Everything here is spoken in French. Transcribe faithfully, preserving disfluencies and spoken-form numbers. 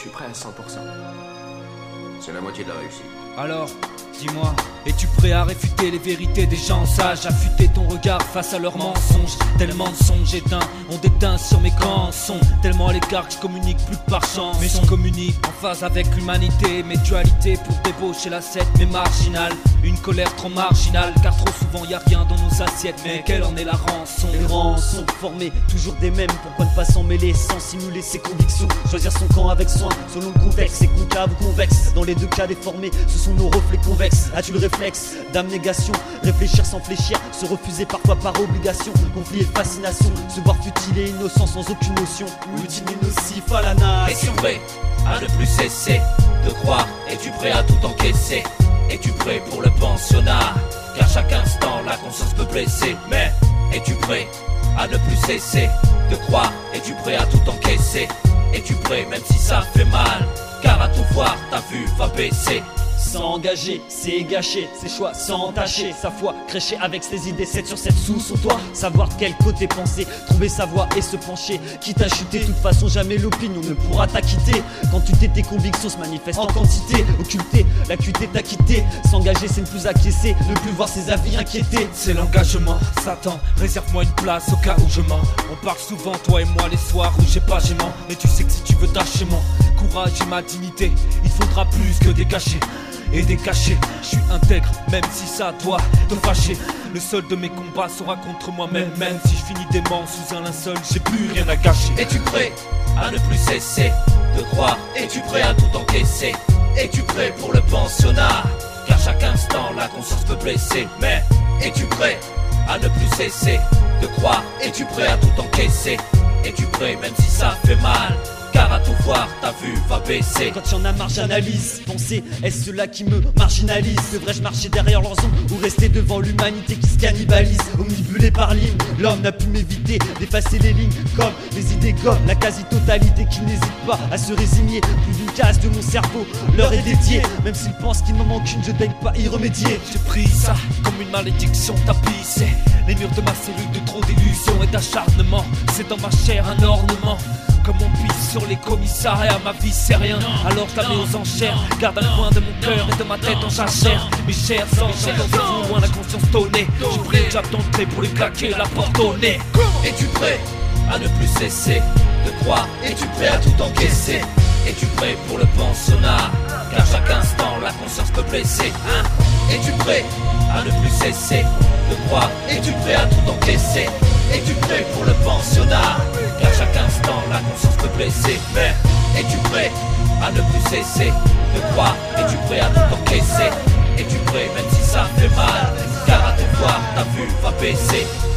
suis prêt à cent pour cent. C'est la moitié de la réussite. Alors, dis-moi, es-tu prêt à réfuter les vérités des gens sages? Affûter ton regard face à leurs mensonges. Tellement de songes éteints, on déteint sur mes cançons. Tellement à l'écart que je communique plus que par chance. Mais je communique en phase avec l'humanité. Mes dualités pour débaucher la secte, mais marginale. Une colère trop marginale, car trop souvent y a rien dans nos assiettes. Mais quelle en est la rançon? Les rangs sont formés, toujours des mêmes. Pourquoi ne pas s'en mêler sans simuler ses convictions? Choisir son camp avec soin, selon le contexte. C'est concave ou convexe, dans les deux cas déformés, ce sont nos reflets convexes. As-tu le réflexe d'abnégation? Réfléchir sans fléchir, se refuser parfois par obligation. Conflit et fascination, se voir futile et innocent sans aucune notion. Utile et nocif à la nation. Es-tu prêt à ne plus cesser de croire? Es-tu prêt à tout encaisser? Es-tu prêt pour le pensionnat? Car chaque instant la conscience peut blesser. Mais es-tu prêt à ne plus cesser de croire? Es-tu prêt à tout encaisser? Es-tu prêt même si ça fait mal? Car à tout voir ta vue va baisser. S'engager, c'est gâcher ses choix sans tâcher. Sa foi crécher avec ses idées sept sur sept sous son toit. Savoir de quel côté penser, trouver sa voie et se pencher. Quitte à chuter, de toute façon jamais l'opinion ne pourra t'acquitter. Quand tu t'es, tes convictions se manifestent en quantité. Occulter, l'acuité t'a quitté. S'engager c'est ne plus acquiescer, ne plus voir ses avis inquiétés. C'est l'engagement, Satan, réserve-moi une place au cas où je mens. On parle souvent toi et moi les soirs où j'ai pas gênant. Mais tu sais que si tu veux tâcher mon courage et ma dignité, il faudra plus que des cachets et des cachets. Je suis intègre même si ça doit te fâcher. Le seul de mes combats sera contre moi-même. Même si je finis dément sous un linceul, j'ai plus rien à cacher. Es-tu prêt à ne plus cesser de croire? Es-tu prêt à tout encaisser? Es-tu prêt pour le pensionnat? Car chaque instant la conscience peut blesser. Mais es-tu prêt à ne plus cesser de croire? Es-tu prêt à tout encaisser? Es-tu prêt même si ça fait mal? Car à tout voir, ta vue va baisser. Quand y'en a marre, j'analyse. Penser, est-ce cela qui me marginalise? Devrais-je marcher derrière leurs ombres ou rester devant l'humanité qui se cannibalise? Omnibulé par ligne, l'homme n'a pu m'éviter d'effacer les lignes comme les idées comme la quasi-totalité qui n'hésite pas à se résigner. Plus d'une case de mon cerveau leur est dédiée. Même s'ils pensent qu'il m'en manque une, je daigne pas y remédier. J'ai pris ça comme une malédiction tapissée. Les murs de ma cellule de trop d'illusions et d'acharnement. C'est dans ma chair un ornement. Comme on pisse sur les commissariats, ma vie c'est rien. Alors je la mets aux enchères. Garde un coin de mon cœur et de ma tête en jachère. Mes chers anges, dans loin la conscience tonnée. J'ai pris le jab d'entrée pour lui claquer la porte au nez. Es-tu prêt à ne plus cesser de croire? Es-tu prêt à tout encaisser? Es-tu prêt pour le pensionnat? Car chaque instant la conscience peut blesser. Hein? Es-tu prêt à ne plus cesser de croire? Es-tu prêt à tout encaisser? Es-tu prêt pour le pensionnat? Car chaque instant la conscience peut blesser. Mais es-tu prêt à ne plus cesser de croire? Es-tu prêt à tout encaisser? Es-tu prêt même si ça fait mal? Car à tout voir ta vue va baisser.